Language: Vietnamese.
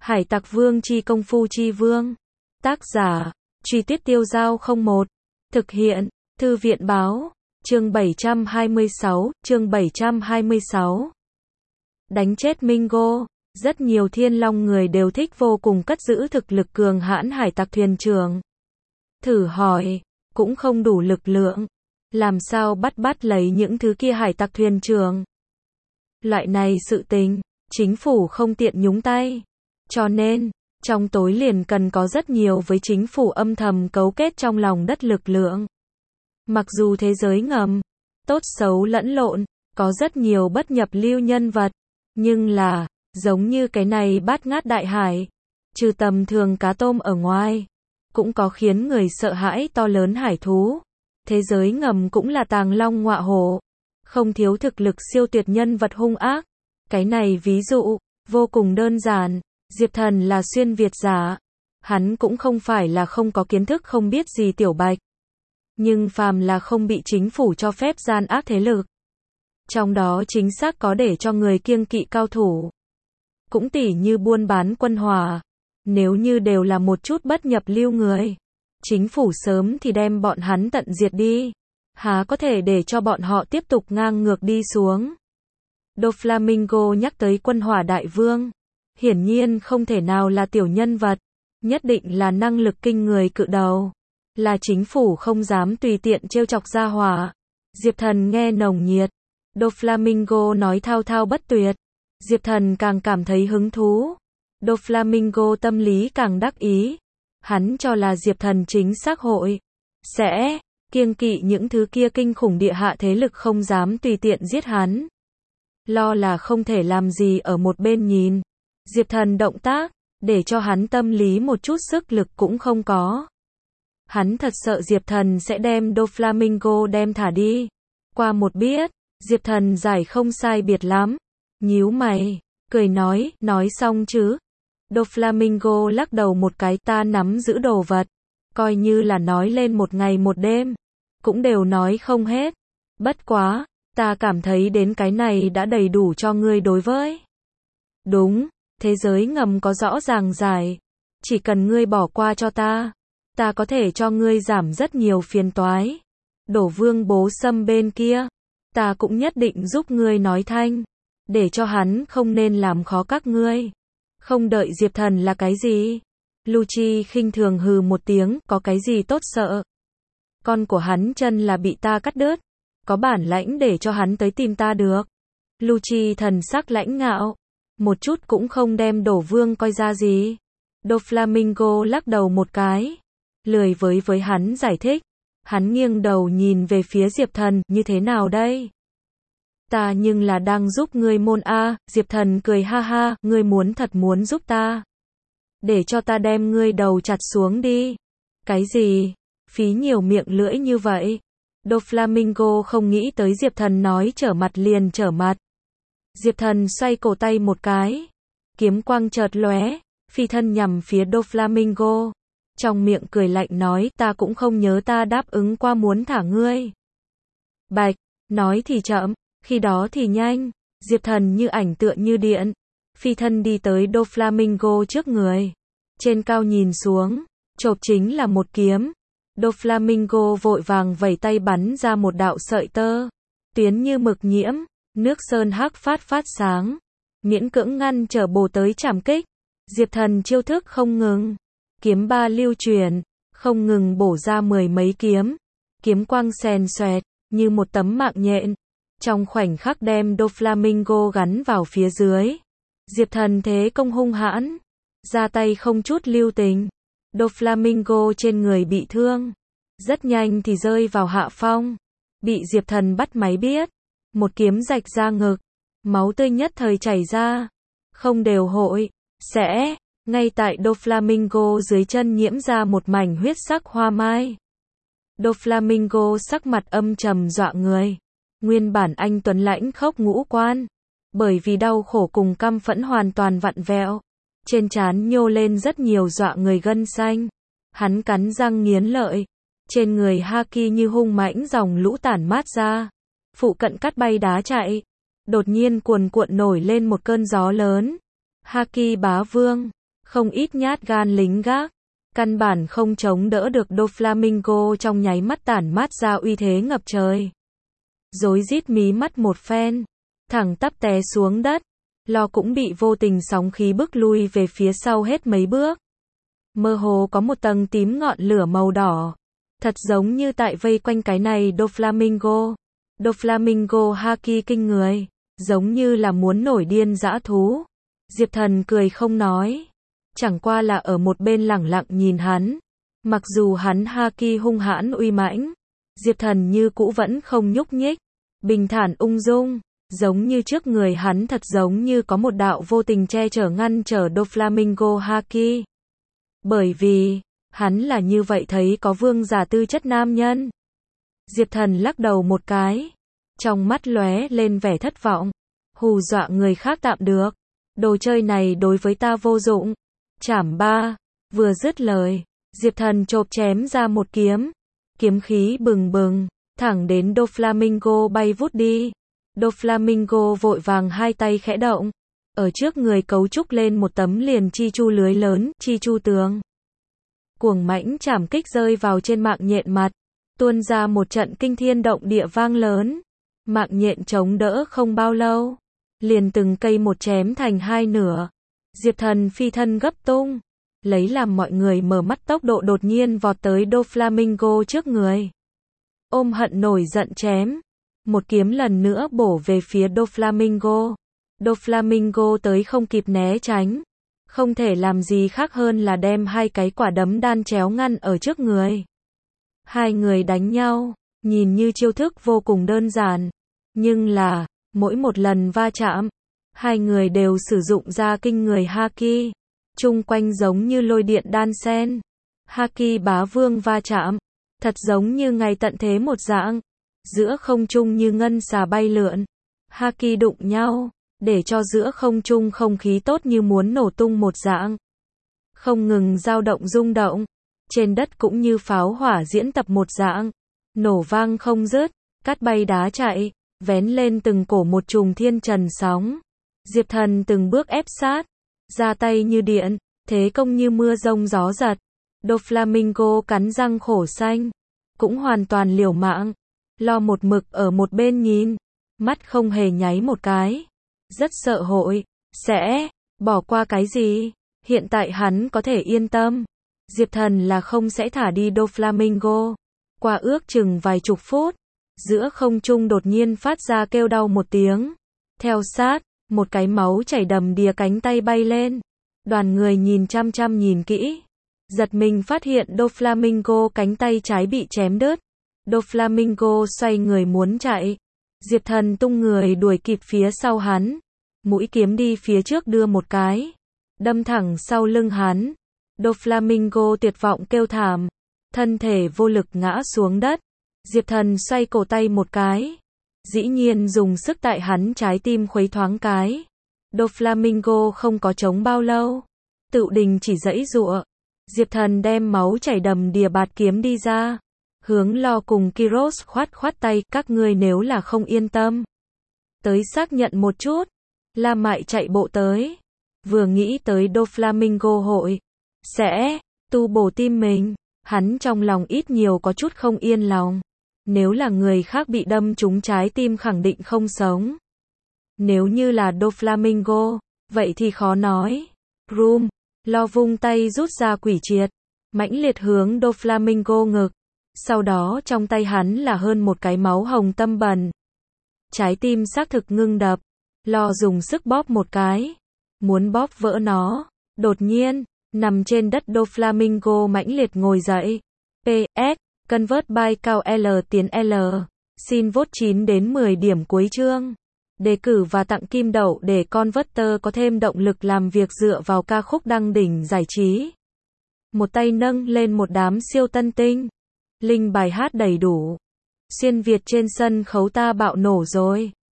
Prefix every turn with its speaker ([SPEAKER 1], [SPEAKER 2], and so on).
[SPEAKER 1] Hải Tặc Vương chi công phu chi vương. Tác giả, Truy Tuyết Tiêu Dao 01. Thực hiện, Thư viện báo. Chương 726, chương 726. Đánh chết Mingo. Rất nhiều Thiên Long người đều thích vô cùng cất giữ thực lực cường hãn hải tặc thuyền trưởng. Thử hỏi, cũng không đủ lực lượng. Làm sao bắt lấy những thứ kia hải tặc thuyền trưởng? Loại này sự tình, chính phủ không tiện nhúng tay. Cho nên, trong tối liền cần có rất nhiều với chính phủ âm thầm cấu kết trong lòng đất lực lượng. Mặc dù thế giới ngầm, tốt xấu lẫn lộn, có rất nhiều bất nhập lưu nhân vật, nhưng là, giống như cái này bát ngát đại hải, trừ tầm thường cá tôm ở ngoài, cũng có khiến người sợ hãi to lớn hải thú. Thế giới ngầm cũng là tàng long ngọa hổ, không thiếu thực lực siêu tuyệt nhân vật hung ác. Cái này ví dụ, vô cùng đơn giản, Diệp Thần là xuyên Việt giả, hắn cũng không phải là không có kiến thức không biết gì tiểu bạch. Nhưng phàm là không bị chính phủ cho phép gian ác thế lực. Trong đó chính xác có để cho người kiêng kỵ cao thủ. Cũng tỉ như buôn bán quân hỏa. Nếu như đều là một chút bất nhập lưu người, chính phủ sớm thì đem bọn hắn tận diệt đi. Há có thể để cho bọn họ tiếp tục ngang ngược đi xuống. Doflamingo nhắc tới quân hỏa đại vương. Hiển nhiên không thể nào là tiểu nhân vật. Nhất định là năng lực kinh người cự đầu. Là chính phủ không dám tùy tiện trêu chọc ra hỏa. Diệp Thần nghe nồng nhiệt. Doflamingo nói thao thao bất tuyệt. Diệp Thần càng cảm thấy hứng thú. Doflamingo tâm lý càng đắc ý. Hắn cho là Diệp Thần chính xác hội sẽ kiêng kỵ những thứ kia kinh khủng địa hạ thế lực không dám tùy tiện giết hắn. Lo là không thể làm gì ở một bên nhìn. Diệp Thần động tác, để cho hắn tâm lý một chút sức lực cũng không có. Hắn thật sợ Diệp Thần sẽ đem Doflamingo đem thả đi. Qua một biết, Diệp Thần giải không sai biệt lắm. Nhíu mày, cười nói xong chứ. Doflamingo lắc đầu một cái, ta nắm giữ đồ vật. Coi như là nói lên một ngày một đêm. Cũng đều nói không hết. Bất quá, ta cảm thấy đến cái này đã đầy đủ cho ngươi đối với. Đúng, thế giới ngầm có rõ ràng giải. Chỉ cần ngươi bỏ qua cho ta. Ta có thể cho ngươi giảm rất nhiều phiền toái. Đổ vương bố Sâm bên kia. Ta cũng nhất định giúp ngươi nói thanh. Để cho hắn không nên làm khó các ngươi. Không đợi Diệp Thần là cái gì? Lucci khinh thường hừ một tiếng, có cái gì tốt sợ? Con của hắn chân là bị ta cắt đứt. Có bản lãnh để cho hắn tới tìm ta được. Lucci thần sắc lãnh ngạo. Một chút cũng không đem đổ vương coi ra gì. Doflamingo lắc đầu một cái. Lười với hắn giải thích. Hắn nghiêng đầu nhìn về phía Diệp Thần, như thế nào đây? Ta nhưng là đang giúp ngươi môn A. Diệp Thần cười ha ha, ngươi thật muốn giúp ta. Để cho ta đem ngươi đầu chặt xuống đi. Cái gì? Phí nhiều miệng lưỡi như vậy. Doflamingo không nghĩ tới Diệp Thần nói trở mặt liền trở mặt. Diệp Thần xoay cổ tay một cái. Kiếm quang chợt lóe, phi thân nhằm phía Doflamingo. Trong miệng cười lạnh nói, ta cũng không nhớ ta đáp ứng qua muốn thả ngươi. Bạch, nói thì chậm, khi đó thì nhanh. Diệp Thần như ảnh tựa như điện. Phi thân đi tới Doflamingo trước người. Trên cao nhìn xuống, chộp chính là một kiếm. Doflamingo vội vàng vẩy tay bắn ra một đạo sợi tơ. Tuyến như mực nhiễm, nước sơn hắc phát sáng. Miễn cưỡng ngăn trở bổ tới trảm kích. Diệp Thần chiêu thức không ngừng. Kiếm ba lưu chuyển, không ngừng bổ ra mười mấy kiếm. Kiếm quang xèn xoẹt, như một tấm mạng nhện. Trong khoảnh khắc đem Doflamingo gắn vào phía dưới. Diệp Thần thế công hung hãn. Ra tay không chút lưu tình. Doflamingo trên người bị thương. Rất nhanh thì rơi vào hạ phong. Bị Diệp Thần bắt máy biết. Một kiếm rạch ra ngực. Máu tươi nhất thời chảy ra. Không đều hội. Sẽ. Ngay tại Doflamingo dưới chân nhiễm ra một mảnh huyết sắc hoa mai. Doflamingo sắc mặt âm trầm dọa người. Nguyên bản anh tuấn lãnh khốc ngũ quan. Bởi vì đau khổ cùng căm phẫn hoàn toàn vặn vẹo. Trên trán nhô lên rất nhiều dọa người gân xanh. Hắn cắn răng nghiến lợi. Trên người Haki như hung mãnh dòng lũ tản mát ra. Phụ cận cắt bay đá chạy. Đột nhiên cuồn cuộn nổi lên một cơn gió lớn. Haki bá vương. Không ít nhát gan lính gác, căn bản không chống đỡ được Doflamingo trong nháy mắt tản mát ra uy thế ngập trời. Rối rít mí mắt một phen, thẳng tắp té xuống đất, Lo cũng bị vô tình sóng khí bức lui về phía sau hết mấy bước. Mơ hồ có một tầng tím ngọn lửa màu đỏ, thật giống như tại vây quanh cái này Doflamingo. Doflamingo haki kinh người, giống như là muốn nổi điên dã thú. Diệp Thần cười không nói, chẳng qua là ở một bên lẳng lặng nhìn hắn. Mặc dù hắn haki hung hãn uy mãnh, Diệp Thần như cũ vẫn không nhúc nhích, bình thản ung dung, giống như trước người hắn thật giống như có một đạo vô tình che chở ngăn trở Doflamingo haki. Bởi vì, hắn là như vậy thấy có vương giả tư chất nam nhân. Diệp Thần lắc đầu một cái, trong mắt lóe lên vẻ thất vọng. Hù dọa người khác tạm được, đồ chơi này đối với ta vô dụng. Chảm ba, vừa dứt lời, Diệp Thần chộp chém ra một kiếm, kiếm khí bừng bừng, thẳng đến Doflamingo bay vút đi. Doflamingo vội vàng hai tay khẽ động, ở trước người cấu trúc lên một tấm liền chi chu lưới lớn, chi chu tường. Cuồng mãnh chảm kích rơi vào trên mạng nhện mặt, tuôn ra một trận kinh thiên động địa vang lớn. Mạng nhện chống đỡ không bao lâu, liền từng cây một chém thành hai nửa. Diệp Thần phi thân gấp tung, lấy làm mọi người mở mắt tốc độ đột nhiên vọt tới Doflamingo trước người. Ôm hận nổi giận chém, một kiếm lần nữa bổ về phía Doflamingo. Doflamingo tới không kịp né tránh, không thể làm gì khác hơn là đem hai cái quả đấm đan chéo ngăn ở trước người. Hai người đánh nhau, nhìn như chiêu thức vô cùng đơn giản, nhưng là, mỗi một lần va chạm, hai người đều sử dụng ra kinh người haki, chung quanh giống như lôi điện đan sen. Haki bá vương va chạm, thật giống như ngày tận thế một dạng, giữa không trung như ngân xà bay lượn. Haki đụng nhau, để cho giữa không trung không khí tốt như muốn nổ tung một dạng. Không ngừng dao động rung động, trên đất cũng như pháo hỏa diễn tập một dạng, nổ vang không dứt, cát bay đá chạy, vén lên từng cổ một trùng thiên trần sóng. Diệp Thần từng bước ép sát, ra tay như điện, thế công như mưa rông gió giật. Doflamingo cắn răng khổ xanh, cũng hoàn toàn liều mạng. Lo một mực ở một bên nhìn, mắt không hề nháy một cái, rất sợ hội sẽ bỏ qua cái gì. Hiện tại hắn có thể yên tâm, Diệp Thần là không sẽ thả đi Doflamingo. Qua ước chừng vài chục phút, giữa không trung đột nhiên phát ra kêu đau một tiếng. Theo sát, một cái máu chảy đầm đìa cánh tay bay lên. Đoàn người nhìn chăm chăm nhìn kỹ, giật mình phát hiện Doflamingo cánh tay trái bị chém đứt. Doflamingo xoay người muốn chạy, Diệp Thần tung người đuổi kịp phía sau hắn, mũi kiếm đi phía trước đưa một cái, đâm thẳng sau lưng hắn. Doflamingo tuyệt vọng kêu thảm, thân thể vô lực ngã xuống đất. Diệp Thần xoay cổ tay một cái, dĩ nhiên dùng sức tại hắn trái tim khuấy thoáng cái. Doflamingo không có chống bao lâu, tự đình chỉ giãy giụa. Diệp Thần đem máu chảy đầm đìa bạt kiếm đi ra, hướng Lo cùng Kiros khoát khoát tay, các ngươi nếu là không yên tâm, tới xác nhận một chút. La Mại chạy bộ tới, vừa nghĩ tới Doflamingo hội sẽ tu bổ tim mình, hắn trong lòng ít nhiều có chút không yên lòng. Nếu là người khác bị đâm trúng trái tim khẳng định không sống. Nếu như là Doflamingo, vậy thì khó nói. Rum, Lo vung tay rút ra quỷ triệt, mãnh liệt hướng Doflamingo ngực. Sau đó trong tay hắn là hơn một cái máu hồng tâm bần. Trái tim xác thực ngưng đập, Lo dùng sức bóp một cái, muốn bóp vỡ nó. Đột nhiên, nằm trên đất Doflamingo mãnh liệt ngồi dậy. PS, convert by cao L tiến L. Xin vote 9 đến 10 điểm cuối chương. Đề cử và tặng kim đậu để Converter có thêm động lực làm việc dựa vào ca khúc đăng đỉnh giải trí. Một tay nâng lên một đám siêu tân tinh. Link bài hát đầy đủ. Xuyên Việt trên sân khấu ta bạo nổ rồi.